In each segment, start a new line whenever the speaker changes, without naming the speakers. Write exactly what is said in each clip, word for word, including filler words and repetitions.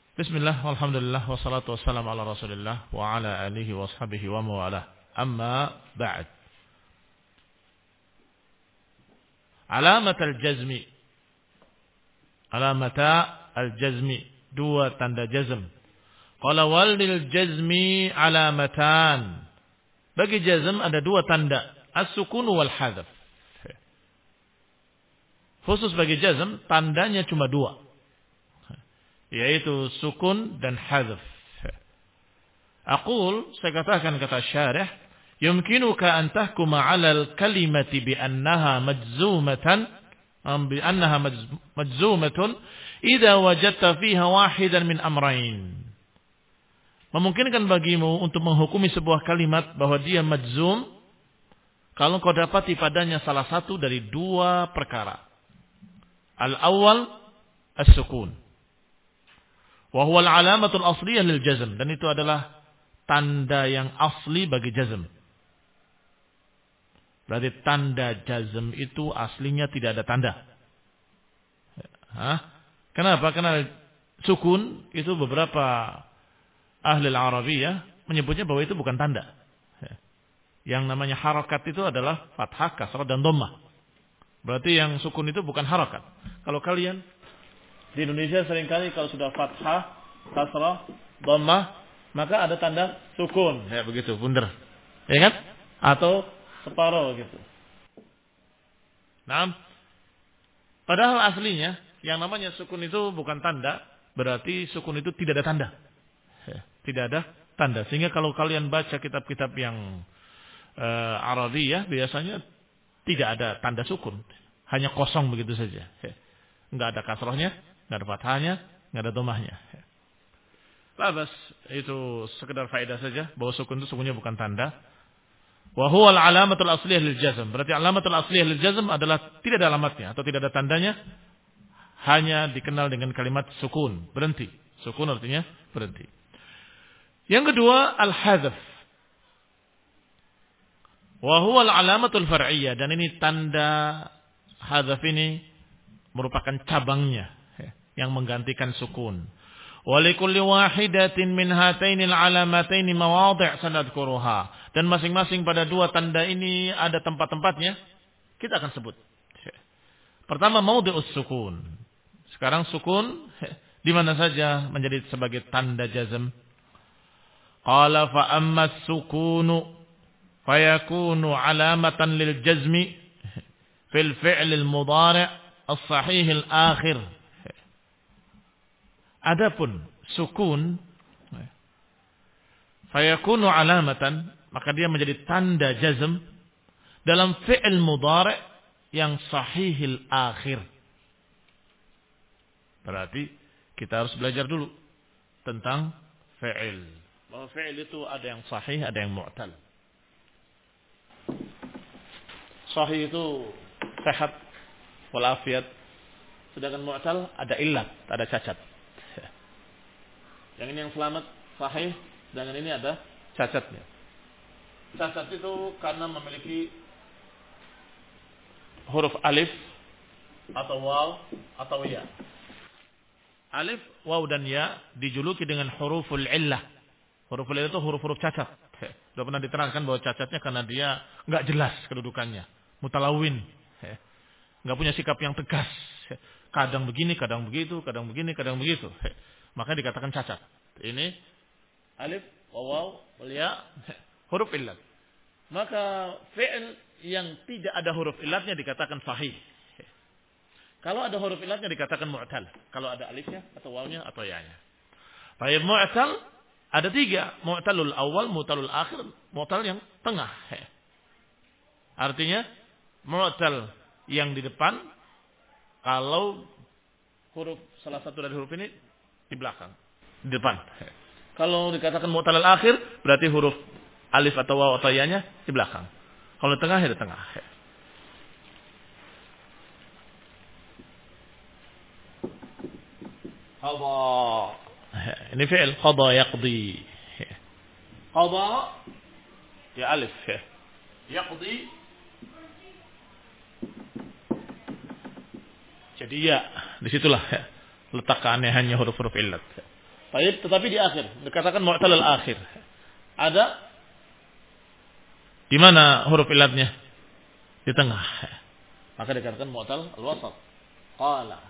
Bismillah, walhamdulillah, wassalatu wassalamu ala rasulillah wa ala alihi wa ashabihi wa mawalah. Amma ba'd. Alamat al-jazmi. Alamata al-jazmi. Dua tanda jazm. Qala wal lil jazmi alamatan. Bagi jazm ada dua tanda. As-sukun wal hadaf. Khusus bagi jazm, tandanya cuma dua. Yaitu sukun dan hadaf. Aqul, saya katakan kata syarih, yumkinuka an tahkuma 'ala al-kalimati bi annaha majzumatan bi annaha majzumatun idza wajadta fiha wahidan min amrayn. Memungkinkan bagimu untuk menghukumi sebuah kalimat bahwa dia majzum kalau kau dapati padanya salah satu dari dua perkara. Al-awwal as-sukun. Wa huwa al-alamatul asliyah lil jazm, dan itu adalah tanda yang asli bagi jazm. Berarti tanda jazm itu aslinya tidak ada tanda. Hah? Kenapa? Karena sukun itu beberapa ahli al-Arabiyah menyebutnya bahwa itu bukan tanda. Yang namanya harakat itu adalah fathah, kasrah dan dhammah. Berarti yang sukun itu bukan harakat. Kalau kalian di Indonesia seringkali kalau sudah fathah, kasrah, dhammah, maka ada tanda sukun. Ya begitu, bundar. Ya kan? Atau separuh gitu. Nah, padahal aslinya yang namanya sukun itu bukan tanda, berarti sukun itu tidak ada tanda. Ya, tidak ada tanda. Sehingga kalau kalian baca kitab-kitab yang uh, Arabiyah biasanya tidak ada tanda sukun. Hanya kosong begitu saja. Ya. Enggak ada kasrahnya, enggak ada fathahnya, enggak ada dhammahnya. Labas, itu sekedar faedah saja bahwa sukun itu sungguhnya bukan tanda. Wa huwa al-alamatul asliyah lil jazm. Berarti alamatul asliyah lil jazm adalah tidak ada alamatnya atau tidak ada tandanya, hanya dikenal dengan kalimat sukun, berhenti. Sukun artinya berhenti. Yang kedua, al-hadzf. Wa huwa al-alamatul far'iyyah, dan ini tanda hadzf ini merupakan cabangnya yang menggantikan sukun. Walikulli wahidatin min hatainil alamataini mawadhi' sanadkuruha. Dan masing-masing pada dua tanda ini ada tempat-tempatnya. Kita akan sebut. Pertama, maudhi'us sukun. Sekarang sukun di mana saja menjadi sebagai tanda jazm. Qala fa amma as-sukunu fayakunu alamatan lil jazmi fil fi'l al-mudhari' as-sahih al-akhir. Adapun sukun fayakunu alamatan, maka dia menjadi tanda jazm dalam fi'il mudhari' yang sahihil akhir. Berarti kita harus belajar dulu tentang fi'il. Bahwa fi'il itu ada yang sahih, ada yang mu'tal. Sahih itu sehat walafiat. Sedangkan mu'tal ada illat, ada cacat. Yang ini yang selamat, sahih, sedangkan ini ada cacatnya. Cacat itu karena memiliki huruf alif atau waw atau ya. Alif, waw dan ya dijuluki dengan huruful illah. Huruful illah itu huruf-huruf cacat. Sudah pernah diterangkan bahwa cacatnya karena dia enggak jelas kedudukannya, mutalawin. Enggak punya sikap yang tegas. Kadang begini, kadang begitu, kadang begini, kadang begitu. Maka dikatakan cacat. Ini alif, waw, ya, huruf illat. Maka fi'il yang tidak ada huruf illatnya dikatakan sahih. Kalau ada huruf illatnya dikatakan mu'tal. Kalau ada alifnya atau wawnya atau ya-nya. Baik, mu'tal ada tiga. Mu'talul awal, mu'talul akhir, mu'tal yang tengah. Artinya mu'tal yang di depan kalau huruf salah satu dari huruf ini di belakang, di depan. Kalau dikatakan mu'tal al-akhir berarti huruf alif atau waw atau ya-nya di belakang. Kalau di tengah ya di tengah. Qadha. Ini fi'il qadha yaqdi. Qadha ya alif. Yaqdi jadi ya, disitulah letak keanehannya huruf-huruf illat. Baik, tetapi di akhir dikatakan mu'tal al-akhir. Ada di mana huruf ilatnya? Di tengah. Maka dikatakan mu'tal al-wasat. Qala.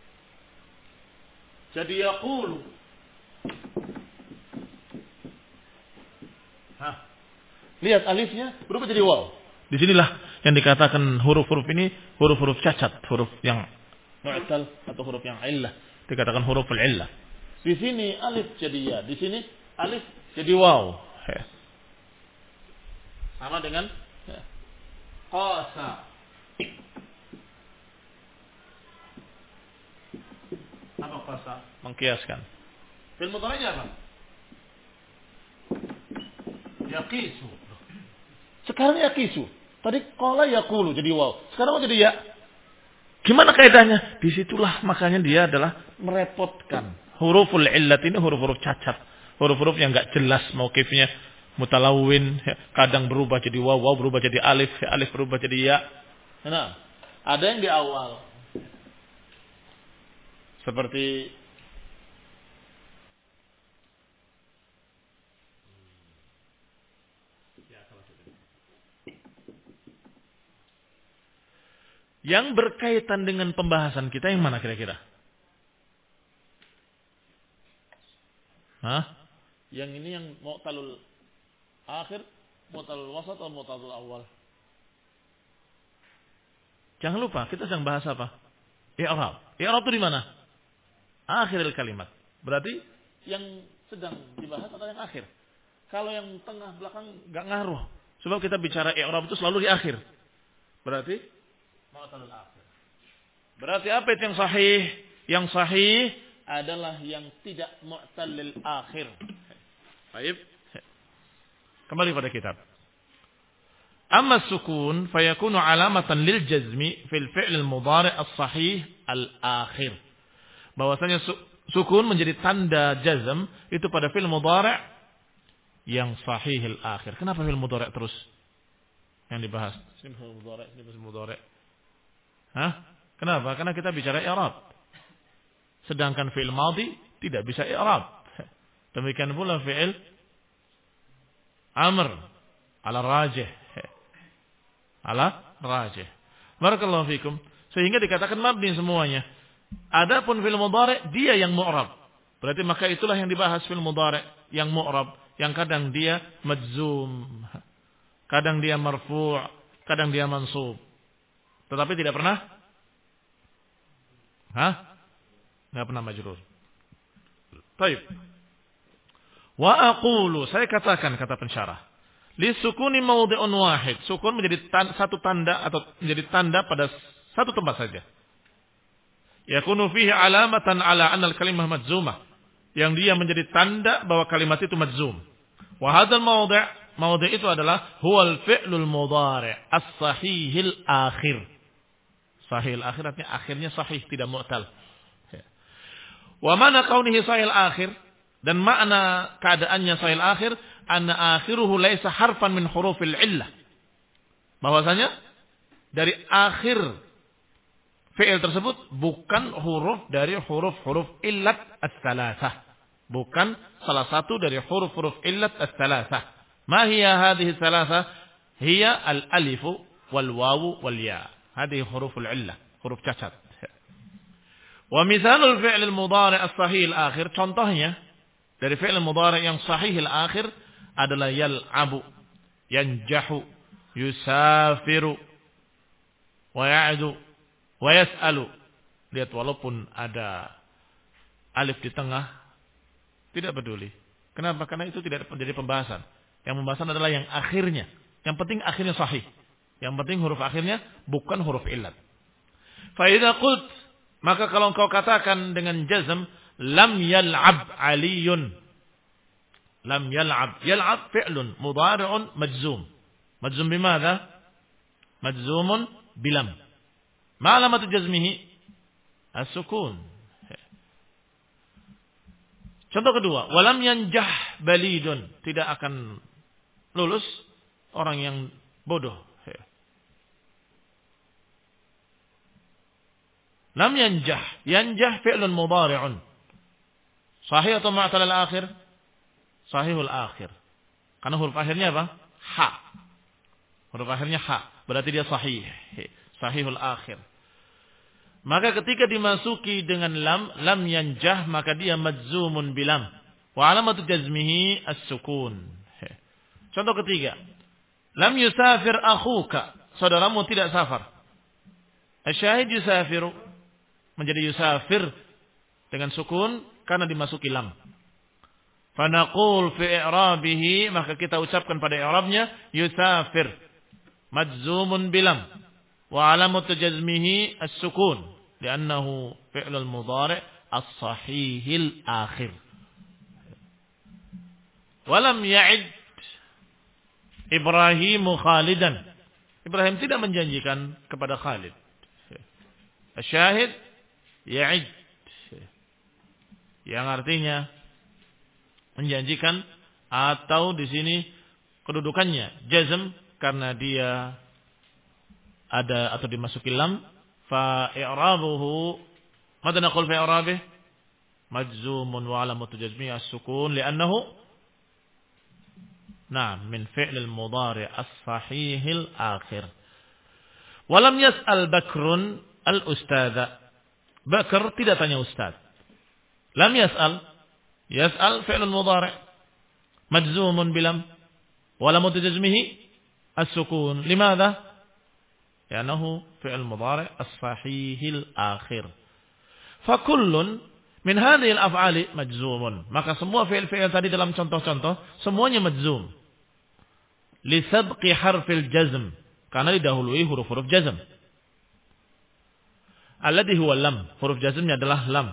Jadi yaqulu. Hah. Lihat alifnya berubah jadi waw. Disinilah yang dikatakan huruf-huruf ini huruf-huruf cacat, huruf yang mu'tal atau huruf yang illah, dikatakan huruf al-illah. Di sini alif jadi ya, di sini alif jadi waw. Sama dengan qasa. Apa qasa? Mengkiaskan. Fil mudhari' apa? Yaqisu. Sekarang yaqisu. Tadi qala yaqulu jadi waw. Sekarang jadi ya. Gimana kaidahnya? Disitulah makanya dia adalah merepotkan. Huruful illat ini huruf-huruf cacat. Huruf-huruf yang enggak jelas mauqifnya. Mutalawin. Kadang berubah jadi waw. Waw berubah jadi alif. Alif berubah jadi ya. Nah, ada yang di awal. Seperti yang berkaitan dengan pembahasan kita yang mana kira-kira? Hah? Yang ini yang mu'talul akhir, mu'talul wasat atau mu'talul awal? Jangan lupa, kita sedang bahas apa? I'rab. I'rab itu di mana? Akhiril kalimat. Berarti yang sedang dibahas adalah yang akhir. Kalau yang tengah belakang enggak ngaruh. Sebab kita bicara i'rab itu selalu di akhir. Berarti mu'talul akhir. Berarti apa itu yang sahih? Yang sahih adalah yang tidak mu'talil akhir. Baik. Kembali pada kitab. Amma sukun fayakunu alamatan lil jazmi fil fi'l al-mudhari' as-sahih al-akhir. Bahwasanya sukun menjadi tanda jazm itu pada fi'l mudhari' yang sahih al-akhir. Kenapa fi'l mudhari' terus yang dibahas? Fi'l mudhari', fi'l mudhari'. Hah? Kenapa? Karena kita bicara i'rab. Sedangkan fi'il madhi tidak bisa i'rab. Demikian pula fi'il amr ala rajih. Ala rajih. Barakallahu fikum. Sehingga dikatakan mabni semuanya. Adapun fi'il mudhari' dia yang mu'rab. Berarti maka itulah yang dibahas fi'il mudhari' yang mu'rab, yang kadang dia majzum, kadang dia marfu', kadang dia mansub. Tetapi tidak pernah Hah? Enggak pernah majrur. Baik. Wa aqulu, saya katakan kata pensyarah, li sukuni mawdi'un wahid. Sukun menjadi tan- satu tanda atau menjadi tanda pada satu tempat saja. Yakunu fihi alamatan ala anna al-kalimah majzumah. Yang dia menjadi tanda bahwa kalimat itu majzum. Wa hadzal mawdi', mawdi' itu adalah huwal fi'lul mudhari' as-sahihil akhir. Sahih al-akhir artinya akhirnya sahih, tidak mu'tal. Wa mana kaunihi sahih al-akhir, dan makna keadaannya sahih al-akhir anna akhiruhu laisa harfan min hurufil illah. Bahwasanya dari akhir fi'il tersebut bukan huruf dari huruf-huruf illat ats-tsalatsah. Bukan salah satu dari huruf-huruf illat ats-tsalatsah. Ma hiya hadhihi ats-tsalatsah? Hiya al-alifu wal wawu wal ya. Hadhihi huruful illah, huruf cacat. Wa mithalul fi'l al-mudhari' as-sahih al-akhir, contohnya dari fi'l al-mudhari' yang sahih al-akhir adalah yal'abu, yanjahu, yusafiru, wa ya'du, wa yas'alu. Lihat, walaupun ada alif di tengah, tidak peduli. Kenapa? Karena itu tidak menjadi pembahasan. Yang pembahasan adalah yang akhirnya. Yang penting akhirnya sahih. Yang penting huruf akhirnya bukan huruf illat. Fa idza qult, maka kalau engkau katakan dengan jazm, lam yal'ab aliyun. Lam yal'ab. Yal'ab fi'lun mudhari'un majzum. Majzum bimadha? Majzumun bilam. Ma alamatu jazmihi? As-sukun. Contoh kedua, walam yanjah balidun. Tidak akan lulus orang yang bodoh. Lam yanjah. Yanjah fi'lun mudhari'un. Sahih atau mu'tal al-akhir? Sahihul akhir. Karena huruf akhirnya apa? Ha. Huruf akhirnya ha. Berarti dia sahih. Sahihul akhir. Maka ketika dimasuki dengan lam, lam yanjah, maka dia majzumun bilam. Wa alamatu jazmihi as-sukun. Contoh ketiga. Lam yusafir akhuka. Saudaramu tidak safar. Asyahid yusafiru. Menjadi yusafir dengan sukun karena dimasuki lam. Fanaqul fi i'rabihi, maka kita ucapkan pada i'rabnya yusafir majzumun bilam wa alamatu jazmihi as-sukun li'annahu fi'lul mudhari' as-sahihil akhir. Walam ya'id Ibrahim Khalidan. Ibrahim tidak menjanjikan kepada Khalid. Asyahid ya'id, yang artinya menjanjikan, atau di sini kedudukannya jazm karena dia ada atau dimasuki lam. Fa i'rabuhu madza naqul fi i'rabih majzumun wa alamatu jazmihi as-sukun li'annahu na'am min fi'l al-mudhari' as-sahih al-akhir. Wa lam yas'al Bakrun al-ustadha. Bakr tidak tanya ustaz. Lam yas'al. Yas'al fi'lun mudhari' majzumun bilam wa lam tajzimihi as-sukun. Limadha? Li'annahu fi'l mudhari' as-sahihil akhir. Fa kullun min hadhihi al-af'ali majzumun. Maka semua fi'il-fi'il tadi dalam contoh-contoh semuanya majzum. Li sabqi harfil jazm, karena didahului huruf-huruf jazm. Alladhi huwa lam. Huruf jazmnya adalah lam.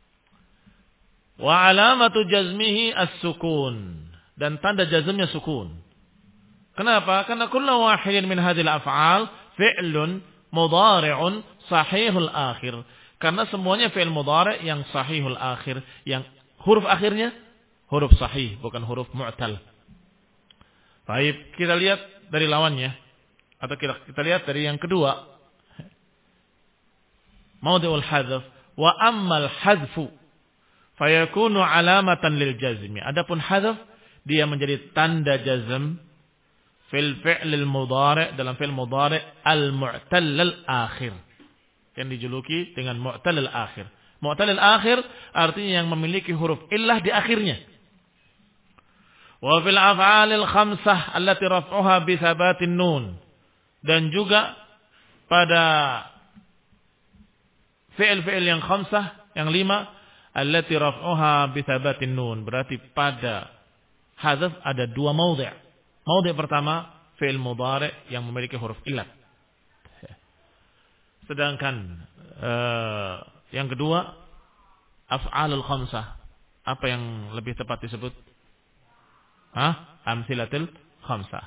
Wa alamatu jazmihi as-sukun, dan tanda jazmnya sukun. Kenapa? Karena kullu wahidin min hadhil af'al fi'lun mudhari'un sahihul akhir. Karena semuanya fi'il mudhari' yang sahihul akhir, yang huruf akhirnya huruf sahih, bukan huruf mu'tal. Baik, kita lihat dari lawannya, atau kita, kita lihat dari yang kedua. Mawdi'ul hadzf, wa ammal hadzfu fayakunu alamatan lil jazmi. Adapun hadzf, dia menjadi tanda jazm fil fi'lil mudhari', dalam fi'il mudhari' al-mu'tal al-akhir, yang dijuluki dengan mu'tal al-akhir. Mu'tal al-akhir artinya yang memiliki huruf illah di akhirnya. Wa fil af'alil khamsah allati raf'uha bi thabatin nun, dan juga pada fi'il-fi'il yang khamsah, yang lima, allati raf'uha bi thabatin nun, berarti pada hadzf ada dua maudhi'. Maudhi' pertama fi'il mudhari' yang memiliki huruf illat. Sedangkan uh, yang kedua af'alul khamsah, apa yang lebih tepat disebut? Hah? Amsilatul khamsah.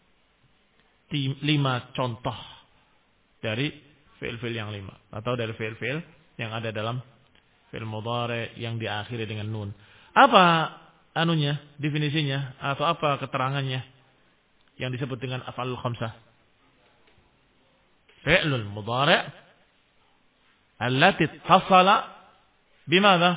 Lima contoh dari fi'il-fi'il yang lima, atau dari fi'il-fi'il yang ada dalam fi'il mudhari' yang diakhiri dengan nun. Apa anunya, definisinya, atau apa keterangannya yang disebut dengan af'alul khamsah? Fi'lul mudhari' allati ittasala bimadha?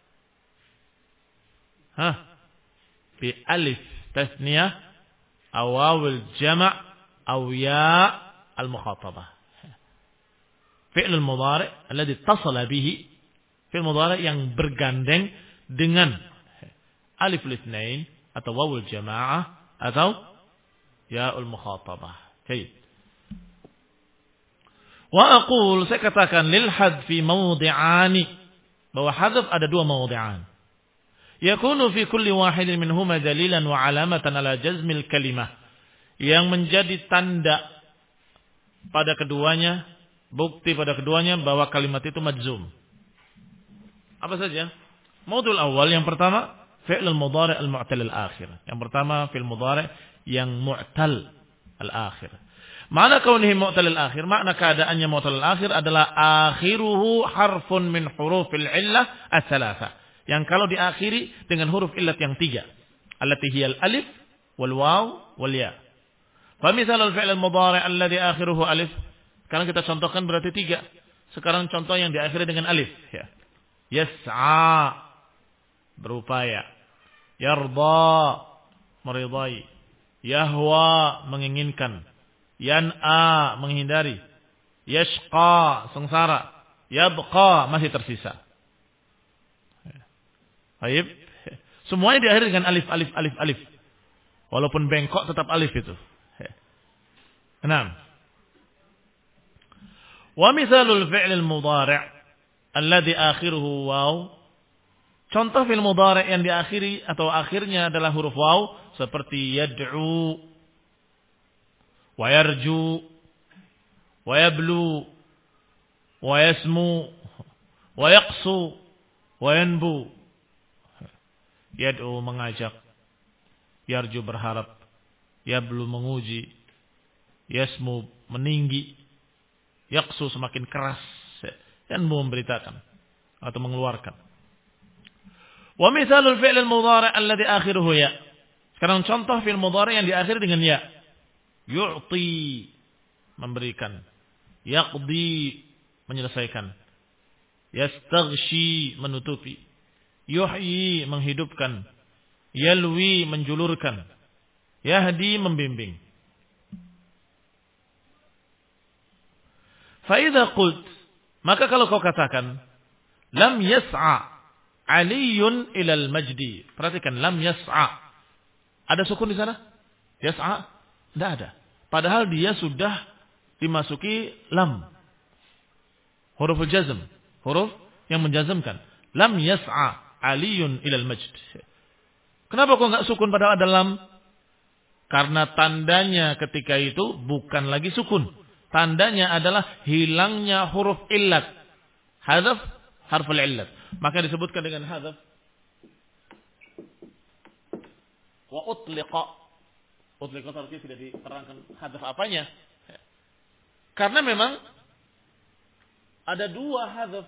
Hah? Bi alif tasniyah aw wawil jama' aw ya al-mukhatabah. Fi'lul mudhari' alladhi ittasala bihi, fi'il mudhari' yang bergandeng dengan alif litsnain atau wawul jamaah atau ya'ul mukhatabah. Baik. Wa aqul, saya katakan lil hadfi mawdi'ani, bahwa hadf ada dua mawdi'an. Yakunu fi kulli wahidin minhuma dalilan wa alamatan ala jazmil kalimah, yang menjadi tanda pada keduanya, bukti pada keduanya bahwa kalimat itu majzum. Apa saja? Maudul awal, yang pertama fi'lul mudhari' al-mu'tal al-akhir. Yang pertama fi'il mudhari' yang mu'tal al-akhir. Makna kaunihi mu'tal al-akhir, makna keadaannya mu'tal al-akhir adalah akhiruhu harfun min hurufil illah ats-tsalatsa, yang kalau diakhiri dengan huruf illat yang tiga, allati hiya al-alif wal waw wal ya. Fa misal al-fi'l al-mudhari' alladhi akhiruhu alif, sekarang kita contohkan berarti tiga. Sekarang contoh yang diakhiri dengan alif, ya. Yas'a, berupaya. Yarda, meridai. Yahwa, menginginkan. Yan'a, menghindari. Yashqa, sengsara. Yabqa, masih tersisa. Baik. Semuanya diakhiri dengan alif, alif, alif, alif. Walaupun bengkok tetap alif itu. Enam. Wa mithalul fi'lil mudhari' alladhi akhiruhu waw. Contoh fi'il mudhari' yang diakhiri atau akhirnya adalah huruf waw seperti yad'u wa yarju wa yablu wa yasmu wa yaqsu wa yanbu. Yad'u mengajak, yarju berharap, yablu menguji, yasmu meninggi, yaqsu semakin keras, yanbu memberitakan atau mengeluarkan. Wa mithalul fi'l al-mudhari' alladhi akhiruhu ya. Sekarang contoh fi'il mudhari' yang diakhiri dengan ya. Yu'ti, memberikan. Yaqdi, menyelesaikan. Yastaghshi, menutupi. Yuhyi, menghidupkan. Yalwi, menjulurkan. Yahdi, membimbing. Fa idza qult, maka kalau kau katakan lam yas'a Aliyun ilal majdi. Perhatikan, lam yas'a. Ada sukun di sana? Yas'a? Tidak ada. Padahal dia sudah dimasuki lam. Huruf jazm. Huruf yang menjazmkan. Lam yas'a aliyun ilal majd. Kenapa kok enggak sukun padahal ada lam? Karena tandanya ketika itu bukan lagi sukun. Tandanya adalah hilangnya huruf illat. Hadzaf harful illat. Maka disebutkan dengan hadzaf. Wa utliqa. Utliqa artinya tidak diterangkan hadzaf apanya. Karena memang ada dua hadzaf.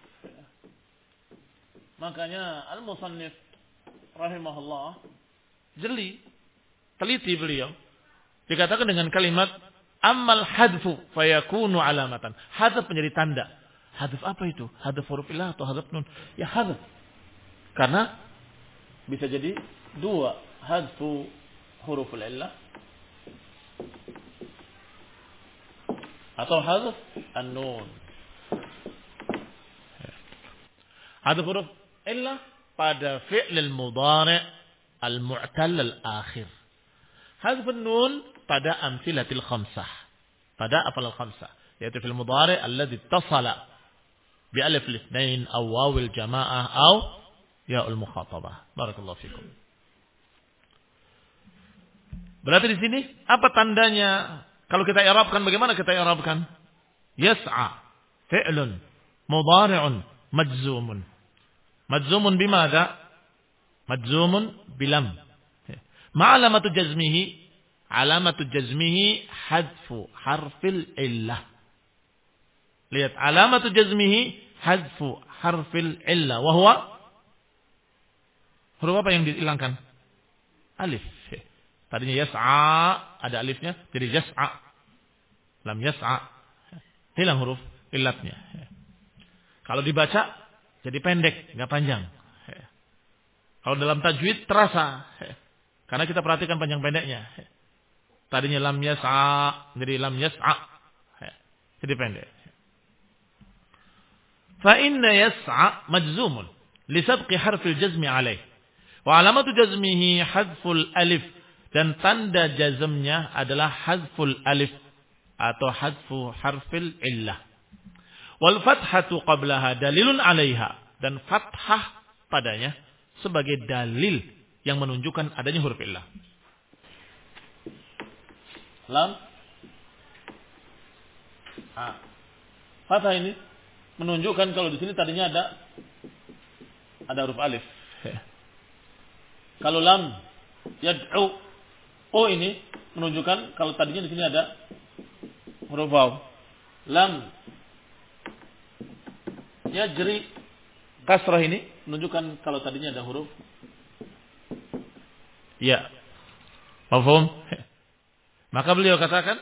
Makanya al-musannif rahimahullah jeli, teliti beliau. Dikatakan dengan kalimat ammal hadfu fayakunu alamatan. Hadzaf menjadi tanda. Hadzaf apa itu? Hadzaf huruf illah atau hadzaf nun? Ya hadzaf. Karena bisa jadi dua, hadzfu huruf illah atau hadzaf an-nun. Hadzaf huruf illah pada fi'l al-mudhari' al-mu'tal al-akhir. Hadzaf an-nun pada amsilatil khamsah. Pada afal al-khamsah, yaitu fi'l mudhari' alladhi ittasala بألف الاثنين أو واو الجماعة أو ياء المخاطبة. Barakallahu fikum. Berarti di sini apa tandanya? Kalau kita i'rabkan, bagaimana kita i'rabkan? Yas'a fi'lun mudhari'un majzumun. Majzumun bimadha? Majzumun bilam. Ma'alamatu jazmihi, alamatu jazmihi hadfu harfil illah. Lihat, alamatu jazmihi hadfu harfil illa. Wahwa huruf apa yang dihilangkan? Alif. Tadinya yas'a, ada alifnya, jadi yas'a. Lam yas'a. Hilang huruf illatnya. Kalau dibaca jadi pendek, enggak panjang. Kalau dalam tajwid terasa. Karena kita perhatikan panjang pendeknya. Tadinya lam yas'a, jadi lam yas'a. Jadi pendek. فإن يسعى مجزوم لسبق حرف الجزم عليه وعلامة جزمه حذف الألف dan tanda jazmnya adalah hadful alif atau hadfu harfil illah wal fathatu qablaha dalilun alaiha dan fathah padanya sebagai dalil yang menunjukkan adanya huruf illah. Lam ah. Fathah ini menunjukkan kalau di sini tadinya ada ada huruf alif. Kalau lam yad'u, oh ini menunjukkan kalau tadinya di sini ada huruf waw. Lam yajri, kasrah ini menunjukkan kalau tadinya ada huruf ya. Paham? Maka beliau katakan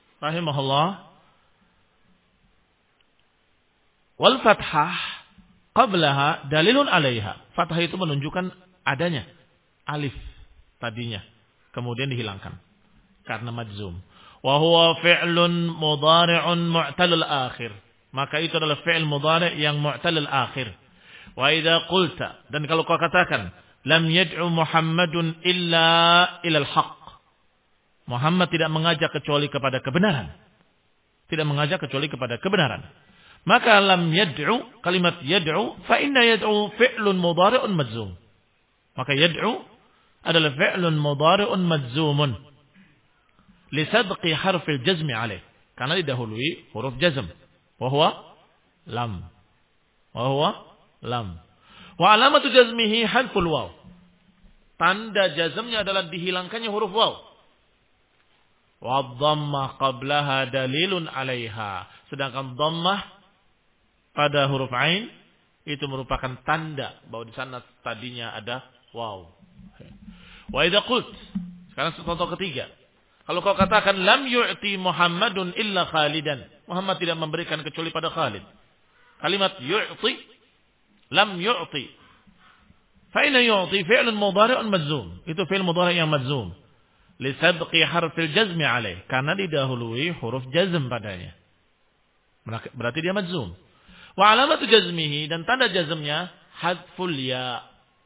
rahimahullah, wal fathah qablaha dalilun alaiha. Fathah itu menunjukkan adanya alif tadinya, kemudian dihilangkan karena majzum. Wa huwa fi'lun mudhari'un mu'talul akhir. Maka itu adalah fi'il mudhari' yang mu'talul akhir. Wa idza qulta, dan kalau kau katakan lam yad'u Muhammadun illa ilal haqq. Muhammad tidak mengajak kecuali kepada kebenaran. Tidak mengajak kecuali kepada kebenaran. Maka lam yad'u, kalimat yad'u, fa inna yad'u fi'lun mudhari'un majzum. Maka yad'u adalah fi'lun mudhari'un majzumun li sabqi harfil jazmi alaih, karena didahului huruf jazm, wa huwa lam. Wa huwa lam. Wa alamatu jazmihi hadful waw. Tanda jazmnya adalah dihilangkannya huruf waw. Wa dhammah qablaha dalilun alaiha. Sedangkan dhammah pada huruf ain itu merupakan tanda bahwa di sana tadinya ada waw. Wa idza qult, sekarang contoh ketiga. Kalau kau katakan lam yu'ti Muhammadun illa Khalidan. Muhammad tidak memberikan kecuali pada Khalid. Kalimat yu'ti, lam yu'ti. Fa inna yu'ti fi'lun mudhari'un majzum. Itu fi'il mudhari' yang majzum. Li sabqi harfil jazmi alaih, karena didahului huruf jazm padanya. Berarti dia majzum. Wa alamatu jazmihi, dan tanda jazmnya hadful ya.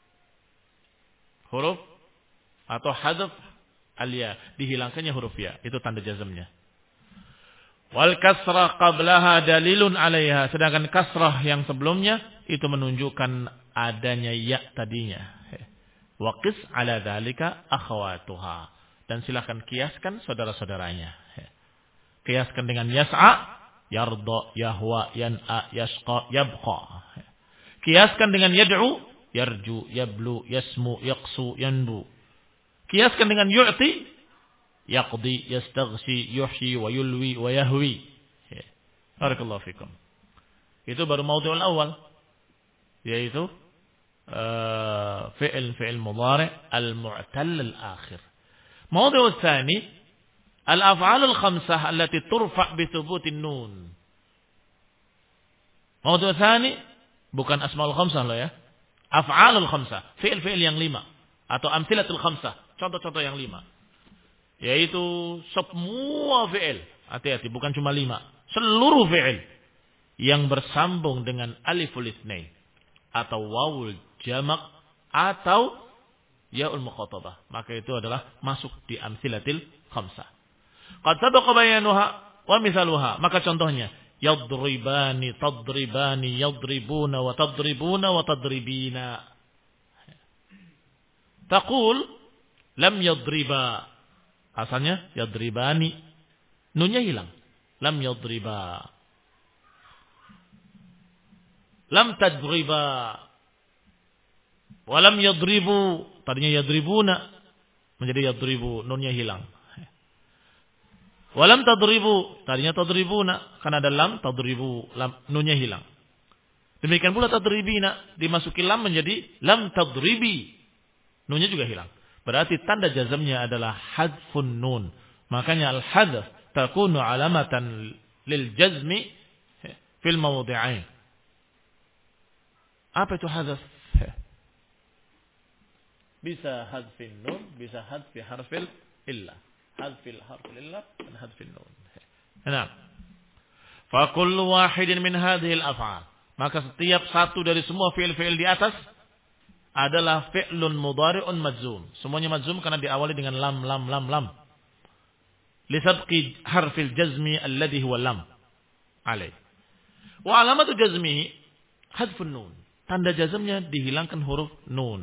Huruf atau hadf al-ya, dihilangkannya huruf ya, itu tanda jazmnya. Wal kasrah qablaha dalilun alaiha, sedangkan kasrah yang sebelumnya itu menunjukkan adanya ya tadinya. Wa qis ala dzalika akhawatuha, dan silakan kiaskan saudara-saudaranya. Kiaskan dengan yas'a, yarda, yahwa, yan'a, yasqa, yabqa. Kiaskan dengan yad'u, yarju, yablu, yasmu, yaqsu, yanbu. Kiaskan dengan yu'ti, yaqdi, yastaghsi, yuhyi, wa yulwi, wa yahwi. Barakallahu fikum. Itu baru maudhu'ul awal, yaitu uh, fi'il fi'il mudhari' al-mu'tal al-akhir. Maudhu'ul tsani al-af'al al-khamsah allati turfa' bi thubutin nun. Maudhu'ul tsani bukan asmaul khamsah loh ya. Af'alul khamsah, fi'il-fi'il yang lima atau amtsilatul khamsah, contoh-contoh yang lima. Yaitu semua fi'il, hati-hati bukan cuma lima, seluruh fi'il yang bersambung dengan aliful itsnain atau wawul jamak atau yaul mukhatabah, maka itu adalah masuk di amtsilatil khamsah. Qad sabaqa bayanuha wa mithaluha, maka contohnya yadribani, tadribani, yadribuna, wa tadribuna, wa tadribina. Taqul lam yadriba, asalnya yadribani, nunnya hilang, lam yadriba. Lam tadriba, wa lam yadribu, tadinya yadribuna menjadi yadribu, nunnya hilang. Walam tadribu, tadinya tadribuna, karena ada lam tadribu, lam, nunnya hilang. Demikian pula tadribina, dimasuki lam menjadi lam tadribi, nunnya juga hilang. Berarti tanda jazamnya adalah hadfun nun. Makanya al-hadf takunu alamatan lil jazmi fil mawdi'ain. Apa itu hadf? Bisa hadfin nun, bisa hadfi harfil illah. Hadfil harfil illah dan hadfil nun. Nah, fa kullu wahidin min hadhil af'al, maka setiap satu dari semua fi'il-fi'il di atas adalah fi'lun mudhari'un majzum. Semuanya majzum karena diawali dengan lam lam lam lam. Li sabqi harfil jazmi alladhi huwa lam alaih. Wa alamatu jazmi hadfun nun. Tanda jazmnya dihilangkan huruf nun.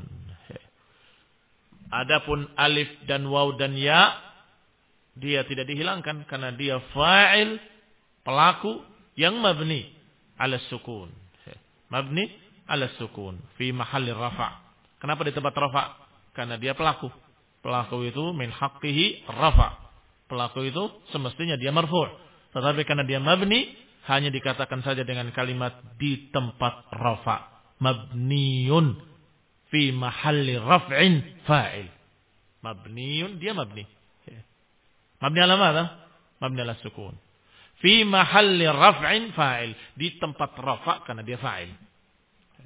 Adapun alif dan waw dan ya, dia tidak dihilangkan karena dia fa'il, pelaku yang mabni ala sukun. Mabni ala sukun fi mahalli rafa'. Kenapa di tempat rafa'? Karena dia pelaku. Pelaku itu min haqqihi rafa'. Pelaku itu semestinya dia marfu'. Tetapi karena dia mabni, hanya dikatakan saja dengan kalimat di tempat rafa'. Mabniyun fi mahalli raf'in fa'il. Mabniyun, dia mabni. Mabni ala mana? Mabni ala sukun. Fi mahalli raf'in fa'il. Di tempat rafa' karena dia fa'il.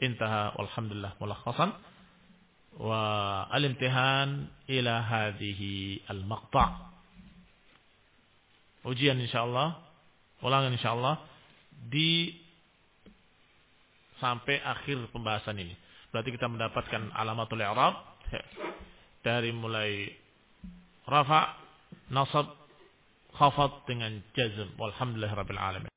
Intaha walhamdulillah mulakhasan. Wa al-imtihan ila hadhihi al-maqta'. Ujian insyaallah, ulangan insyaallah di sampai akhir pembahasan ini. Berarti kita mendapatkan alamatul i'rab dari mulai rafa, nasab, khafad dengan jazm. Walhamdulillahirabbil alamin.